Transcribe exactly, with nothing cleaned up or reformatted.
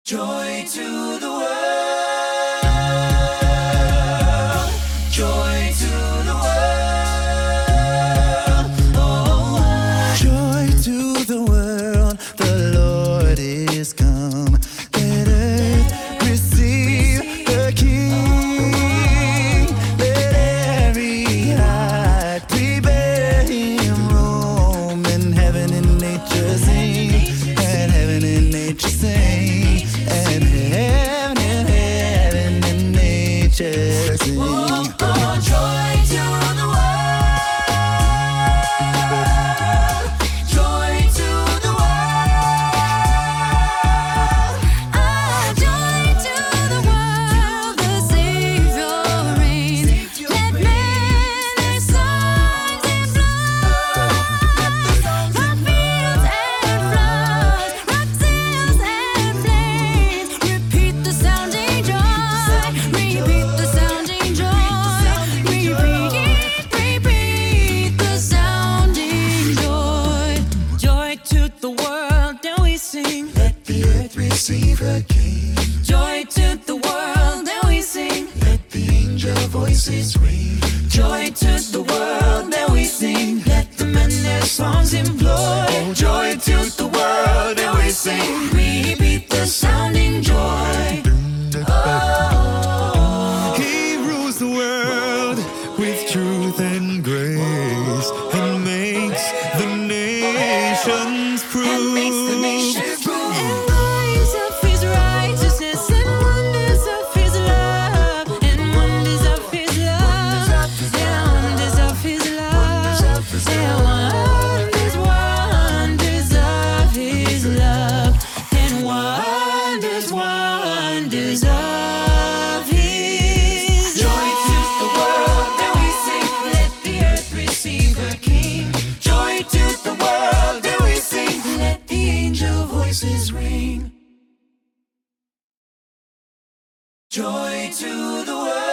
Joy to the world. Joy to the world. Oh, joy to the world. The Lord is come. Let earth receive the King. Let every heart prepare Him room. And heaven and nature sing. And heaven and nature sing. And heaven and heaven and nature sing. Oh, oh, joy to the world. Joy to the world. Ah, joy to the world, the Savior reigns. Let men their songs in blood. Rock fields and floods, rock sails and flames. Repeat the sounding joy, repeat the sounding joy, repeat, repeat the sounding joy. Joy to the world, and we sing. Let the earth receive her King. Joy to the world, and we sing. Let the angel voices ring. Joy to the world, and we sing. Let the men their songs employ. Oh, joy to the world, and we sing. Repeat the sounding joy. Oh, He rules the world with truth and grace, and makes the nations prove. And lives of His righteousness, and wonders of His love, and wonders of His love, and wonders of His love, and wonders, wonders of His love, and wonders, wonders of His Joy to the world, and we sing. Let the earth receive her King. Joy to the world, and we sing. Let the angel voices ring. Joy to the world.